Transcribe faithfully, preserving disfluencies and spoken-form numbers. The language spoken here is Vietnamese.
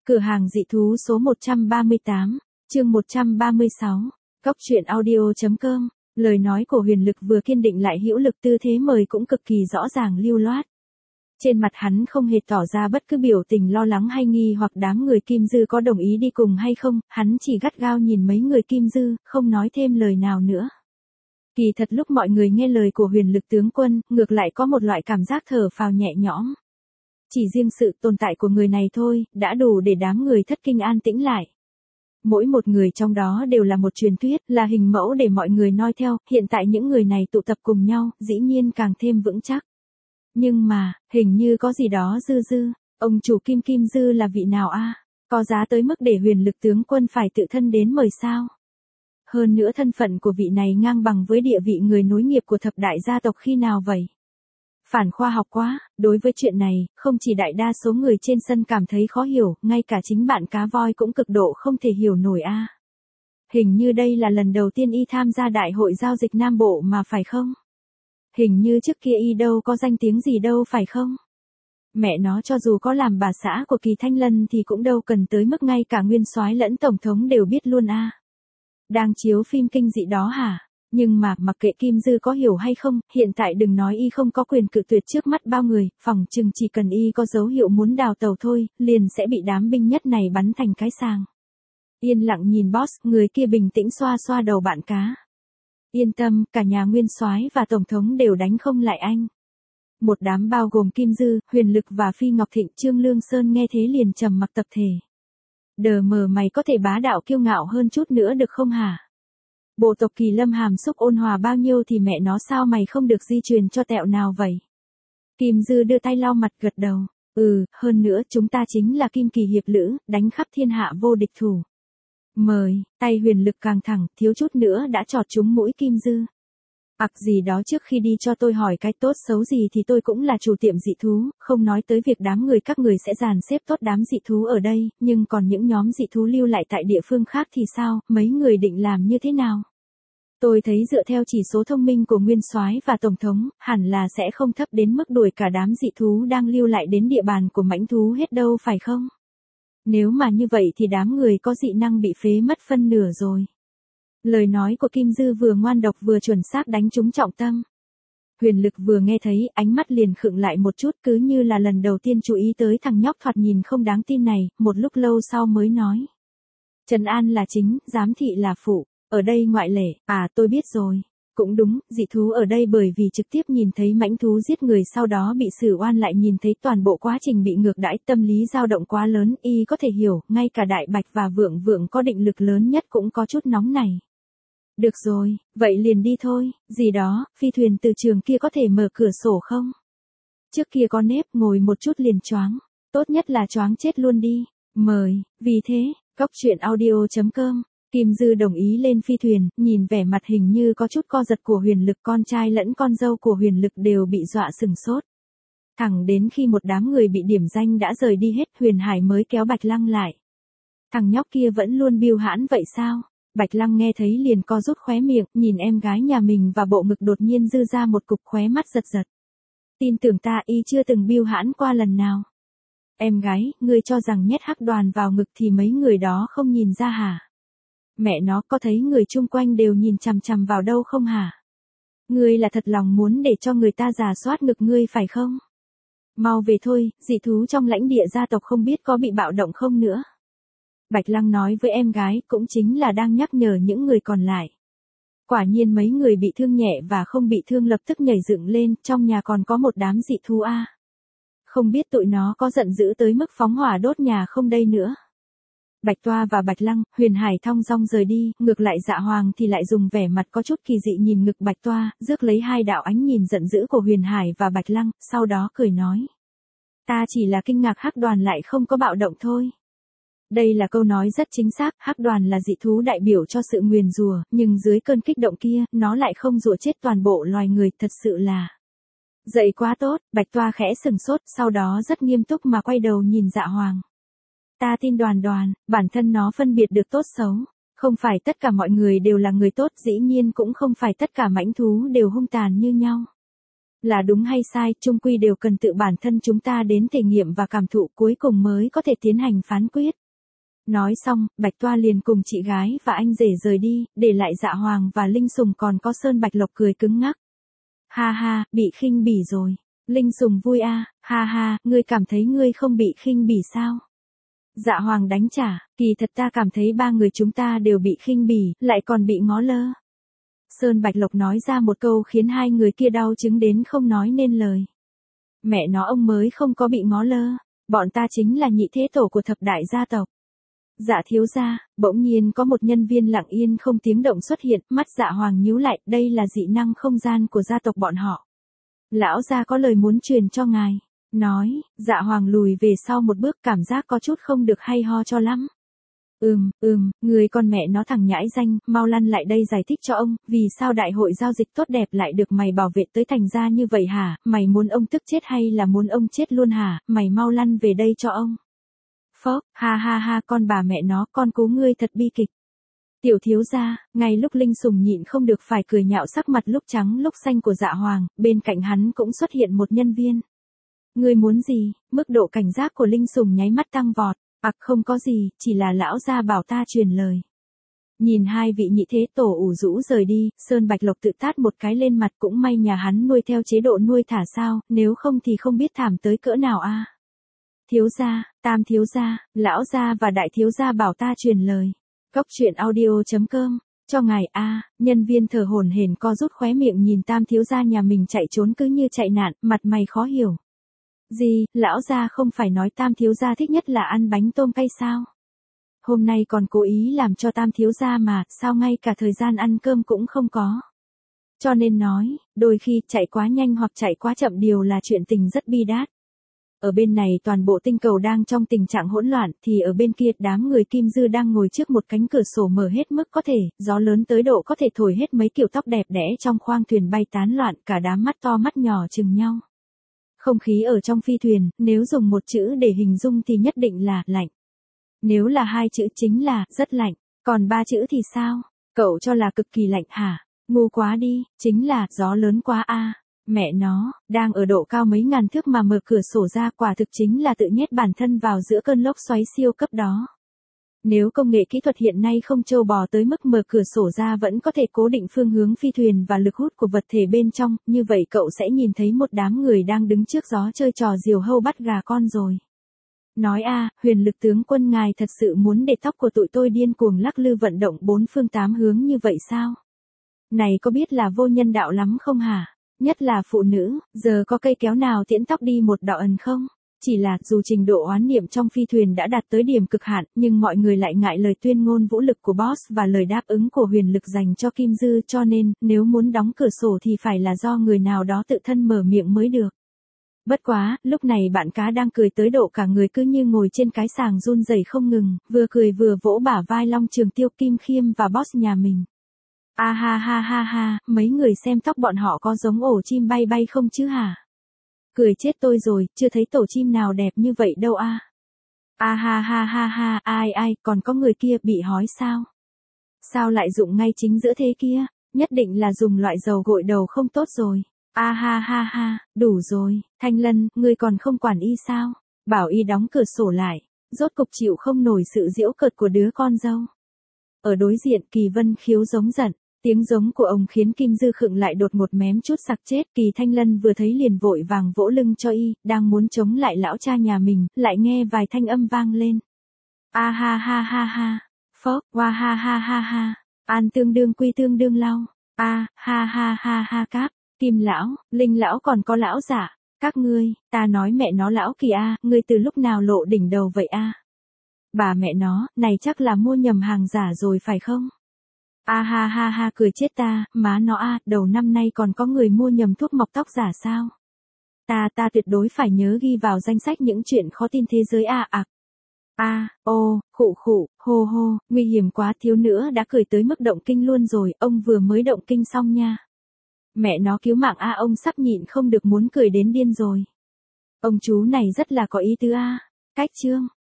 Cửa hàng dị thú số một trăm ba mươi tám, chương một trăm ba mươi sáu, Cóc truyện audio chấm com. Lời nói của Huyền Lực vừa kiên định lại hữu lực, tư thế mời cũng cực kỳ rõ ràng lưu loát. Trên mặt hắn không hề tỏ ra bất cứ biểu tình lo lắng hay nghi hoặc đám người Kim Dư có đồng ý đi cùng hay không, hắn chỉ gắt gao nhìn mấy người Kim Dư, không nói thêm lời nào nữa. Kỳ thật lúc mọi người nghe lời của Huyền Lực tướng quân, ngược lại có một loại cảm giác thở phào nhẹ nhõm. Chỉ riêng sự tồn tại của người này thôi, đã đủ để đám người thất kinh an tĩnh lại. Mỗi một người trong đó đều là một truyền thuyết, là hình mẫu để mọi người noi theo, hiện tại những người này tụ tập cùng nhau, dĩ nhiên càng thêm vững chắc. Nhưng mà, hình như có gì đó dư dư, ông chủ Kim Kim Dư là vị nào a? Có giá tới mức để Huyền Lực tướng quân phải tự thân đến mời sao? Hơn nữa thân phận của vị này ngang bằng với địa vị người nối nghiệp của thập đại gia tộc khi nào vậy? Phản khoa học quá, đối với chuyện này, không chỉ đại đa số người trên sân cảm thấy khó hiểu, ngay cả chính bạn cá voi cũng cực độ không thể hiểu nổi a. Hình như đây là lần đầu tiên y tham gia đại hội giao dịch Nam Bộ mà phải không? Hình như trước kia y đâu có danh tiếng gì đâu phải không? Mẹ nó, cho dù có làm bà xã của Kỳ Thanh Lân thì cũng đâu cần tới mức ngay cả nguyên soái lẫn tổng thống đều biết luôn a. Đang chiếu phim kinh dị đó hả? Nhưng mà, mặc kệ Kim Dư có hiểu hay không, hiện tại đừng nói y không có quyền cự tuyệt trước mắt bao người, phỏng chừng chỉ cần y có dấu hiệu muốn đào tàu thôi, liền sẽ bị đám binh nhất này bắn thành cái sàng. Yên lặng nhìn boss, người kia bình tĩnh xoa xoa đầu bạn cá. Yên tâm, cả nhà nguyên soái và tổng thống đều đánh không lại anh. Một đám bao gồm Kim Dư, Huyền Lực và Phi Ngọc Thịnh, Trương Lương Sơn nghe thế liền trầm mặc tập thể. Đờ mờ, mày có thể bá đạo kiêu ngạo hơn chút nữa được không hả? Bộ tộc Kỳ Lâm hàm xúc ôn hòa bao nhiêu thì mẹ nó sao mày không được di truyền cho tẹo nào vậy? Kim Dư đưa tay lau mặt gật đầu. Ừ, hơn nữa chúng ta chính là Kim Kỳ hiệp lữ, đánh khắp thiên hạ vô địch thủ. Mời, tay Huyền Lực càng thẳng, thiếu chút nữa đã chọt trúng mũi Kim Dư. Ặc gì đó, trước khi đi cho tôi hỏi cái tốt xấu gì thì tôi cũng là chủ tiệm dị thú, không nói tới việc đám người các người sẽ dàn xếp tốt đám dị thú ở đây, nhưng còn những nhóm dị thú lưu lại tại địa phương khác thì sao, mấy người định làm như thế nào? Tôi thấy dựa theo chỉ số thông minh của nguyên soái và tổng thống, hẳn là sẽ không thấp đến mức đuổi cả đám dị thú đang lưu lại đến địa bàn của mãnh thú hết đâu phải không? Nếu mà như vậy thì đám người có dị năng bị phế mất phân nửa rồi. Lời nói của Kim Dư vừa ngoan độc vừa chuẩn xác đánh trúng trọng tâm. Huyền Lực vừa nghe thấy, ánh mắt liền khựng lại một chút, cứ như là lần đầu tiên chú ý tới thằng nhóc thoạt nhìn không đáng tin này, một lúc lâu sau mới nói. Trần An là chính, giám thị là phụ, ở đây ngoại lệ, à tôi biết rồi. Cũng đúng, dị thú ở đây bởi vì trực tiếp nhìn thấy mãnh thú giết người sau đó bị xử oan lại nhìn thấy toàn bộ quá trình bị ngược đãi, tâm lý dao động quá lớn, y có thể hiểu, ngay cả Đại Bạch và Vượng Vượng có định lực lớn nhất cũng có chút nóng này. Được rồi, vậy liền đi thôi, gì đó, phi thuyền từ trường kia có thể mở cửa sổ không? Trước kia có nếp, ngồi một chút liền choáng, tốt nhất là choáng chết luôn đi, mời, vì thế, Cóc truyện audio chấm com. Kim Dư đồng ý lên phi thuyền, nhìn vẻ mặt hình như có chút co giật của Huyền Lực, con trai lẫn con dâu của Huyền Lực đều bị dọa sừng sốt. Thẳng đến khi một đám người bị điểm danh đã rời đi hết, Huyền Hải mới kéo Bạch Lăng lại. Thằng nhóc kia vẫn luôn biêu hãn vậy sao? Bạch Lăng nghe thấy liền co rút khóe miệng, nhìn em gái nhà mình và bộ ngực đột nhiên dư ra một cục, khóe mắt giật giật. Tin tưởng ta, y chưa từng biêu hãn qua lần nào. Em gái, ngươi cho rằng nhét hắc đoàn vào ngực thì mấy người đó không nhìn ra hả? Mẹ nó, có thấy người chung quanh đều nhìn chằm chằm vào đâu không hả? Ngươi là thật lòng muốn để cho người ta rà soát ngực ngươi phải không? Mau về thôi, dị thú trong lãnh địa gia tộc không biết có bị bạo động không nữa. Bạch Lăng nói với em gái, cũng chính là đang nhắc nhở những người còn lại. Quả nhiên mấy người bị thương nhẹ và không bị thương lập tức nhảy dựng lên, trong nhà còn có một đám dị thú a. Không biết tụi nó có giận dữ tới mức phóng hỏa đốt nhà không đây nữa. Bạch Toa và Bạch Lăng, Huyền Hải thong dong rời đi, ngược lại Dạ Hoàng thì lại dùng vẻ mặt có chút kỳ dị nhìn ngực Bạch Toa, rước lấy hai đạo ánh nhìn giận dữ của Huyền Hải và Bạch Lăng, sau đó cười nói. Ta chỉ là kinh ngạc hắc đoàn lại không có bạo động thôi. Đây là câu nói rất chính xác, hắc đoàn là dị thú đại biểu cho sự nguyền rủa, nhưng dưới cơn kích động kia, nó lại không rủa chết toàn bộ loài người, thật sự là. Dậy quá tốt, Bạch Toa khẽ sừng sốt, sau đó rất nghiêm túc mà quay đầu nhìn Dạ Hoàng. Ta tin Đoàn Đoàn, bản thân nó phân biệt được tốt xấu. Không phải tất cả mọi người đều là người tốt, dĩ nhiên cũng không phải tất cả mãnh thú đều hung tàn như nhau. Là đúng hay sai, chung quy đều cần tự bản thân chúng ta đến thể nghiệm và cảm thụ cuối cùng mới có thể tiến hành phán quyết. Nói xong, Bạch Toa liền cùng chị gái và anh rể rời đi, để lại Dạ Hoàng và Linh Sùng còn có Sơn Bạch Lộc cười cứng ngắc. Ha ha, bị khinh bỉ rồi. Linh Sùng vui a, ha ha, ngươi cảm thấy ngươi không bị khinh bỉ sao? Dạ Hoàng đánh trả, kỳ thật ta cảm thấy ba người chúng ta đều bị khinh bỉ, lại còn bị ngó lơ. Sơn Bạch Lộc nói ra một câu khiến hai người kia đau chứng đến không nói nên lời. Mẹ nó ông mới không có bị ngó lơ, bọn ta chính là nhị thế tổ của thập đại gia tộc. Dạ thiếu gia, bỗng nhiên có một nhân viên lặng yên không tiếng động xuất hiện, mắt Dạ Hoàng nhíu lại, đây là dị năng không gian của gia tộc bọn họ. Lão gia có lời muốn truyền cho ngài. Nói, Dạ Hoàng lùi về sau một bước, cảm giác có chút không được hay ho cho lắm. Ừm, ừm, người con mẹ nó thằng nhãi danh, mau lăn lại đây giải thích cho ông, vì sao đại hội giao dịch tốt đẹp lại được mày bảo vệ tới thành ra như vậy hả, mày muốn ông tức chết hay là muốn ông chết luôn hả, mày mau lăn về đây cho ông. Phốc, ha ha ha, con bà mẹ nó, con cú ngươi thật bi kịch. Tiểu thiếu gia, ngay lúc Linh Sùng nhịn không được phải cười nhạo sắc mặt lúc trắng lúc xanh của Dạ Hoàng, bên cạnh hắn cũng xuất hiện một nhân viên. Ngươi muốn gì? Mức độ cảnh giác của Linh Sùng nháy mắt tăng vọt. Ặc không có gì, chỉ là lão gia bảo ta truyền lời. Nhìn hai vị nhị thế tổ ủ rũ rời đi, Sơn Bạch Lộc tự tát một cái lên mặt, cũng may nhà hắn nuôi theo chế độ nuôi thả sao, nếu không thì không biết thảm tới cỡ nào a. Thiếu gia, tam thiếu gia, lão gia và đại thiếu gia bảo ta truyền lời. Cốc truyện audio chấm com, cho ngài a. Nhân viên thở hổn hển co rút khóe miệng nhìn tam thiếu gia nhà mình chạy trốn cứ như chạy nạn, mặt mày khó hiểu. Gì, lão gia không phải nói tam thiếu gia thích nhất là ăn bánh tôm cay sao? Hôm nay còn cố ý làm cho tam thiếu gia mà, sao ngay cả thời gian ăn cơm cũng không có. Cho nên nói, đôi khi chạy quá nhanh hoặc chạy quá chậm điều là chuyện tình rất bi đát. Ở bên này toàn bộ tinh cầu đang trong tình trạng hỗn loạn, thì ở bên kia đám người Kim Dư đang ngồi trước một cánh cửa sổ mở hết mức có thể, gió lớn tới độ có thể thổi hết mấy kiểu tóc đẹp đẽ trong khoang thuyền bay tán loạn, cả đám mắt to mắt nhỏ chừng nhau. Không khí ở trong phi thuyền, nếu dùng một chữ để hình dung thì nhất định là lạnh. Nếu là hai chữ chính là rất lạnh, còn ba chữ thì sao? Cậu cho là cực kỳ lạnh hả? Ngu quá đi, chính là gió lớn quá a. Mẹ nó, đang ở độ cao mấy ngàn thước mà mở cửa sổ ra, quả thực chính là tự nhét bản thân vào giữa cơn lốc xoáy siêu cấp đó. Nếu công nghệ kỹ thuật hiện nay không trâu bò tới mức mở cửa sổ ra vẫn có thể cố định phương hướng phi thuyền và lực hút của vật thể bên trong, như vậy cậu sẽ nhìn thấy một đám người đang đứng trước gió chơi trò diều hâu bắt gà con rồi. Nói a, huyền lực tướng quân ngài thật sự muốn để tóc của tụi tôi điên cuồng lắc lư vận động bốn phương tám hướng như vậy sao? Này có biết là vô nhân đạo lắm không hả? Nhất là phụ nữ, giờ có cây kéo nào tiễn tóc đi một đạo ẩn không? Chỉ là, dù trình độ oán niệm trong phi thuyền đã đạt tới điểm cực hạn, nhưng mọi người lại ngại lời tuyên ngôn vũ lực của boss và lời đáp ứng của huyền lực dành cho Kim Dư, cho nên, nếu muốn đóng cửa sổ thì phải là do người nào đó tự thân mở miệng mới được. Bất quá, lúc này bạn cá đang cười tới độ cả người cứ như ngồi trên cái sàng run rẩy không ngừng, vừa cười vừa vỗ bả vai Long Trường Tiêu, Kim Khiêm và boss nhà mình. A ha ha ha ha, mấy người xem tóc bọn họ có giống ổ chim bay bay không chứ hả? Cười chết tôi rồi, chưa thấy tổ chim nào đẹp như vậy đâu a. A ha ha ha ha, ai ai, còn có người kia bị hói sao? Sao lại dụng ngay chính giữa thế kia? Nhất định là dùng loại dầu gội đầu không tốt rồi. A ha ha ha, đủ rồi, Thanh Lân, ngươi còn không quản y sao? Bảo y đóng cửa sổ lại, rốt cục chịu không nổi sự giễu cợt của đứa con dâu. Ở đối diện Kỳ Vân Khiếu giống giận. Tiếng giống của ông khiến Kim Dư khựng lại đột ngột mém chút sặc chết. Kỳ Thanh Lân vừa thấy liền vội vàng vỗ lưng cho y, đang muốn chống lại lão cha nhà mình, lại nghe vài thanh âm vang lên. A ha ha ha ha, phốc, wa ha ha ha ha, an tương đương quy tương đương lau, a ha ha ha ha cáp, Kim lão, Linh lão còn có lão giả, các ngươi, ta nói mẹ nó lão Kỳ a, ngươi từ lúc nào lộ đỉnh đầu vậy a? Bà mẹ nó, này chắc là mua nhầm hàng giả rồi phải không? A ha ha ha, cười chết ta, má nó a, đầu năm nay còn có người mua nhầm thuốc mọc tóc giả sao? Ta ta tuyệt đối phải nhớ ghi vào danh sách những chuyện khó tin thế giới a ạc. A, ô, khụ khụ, hô hô, nguy hiểm quá, thiếu nữa đã cười tới mức động kinh luôn rồi, ông vừa mới động kinh xong nha. Mẹ nó cứu mạng a, ông sắp nhịn không được muốn cười đến điên rồi. Ông chú này rất là có ý tứ a. Cách chương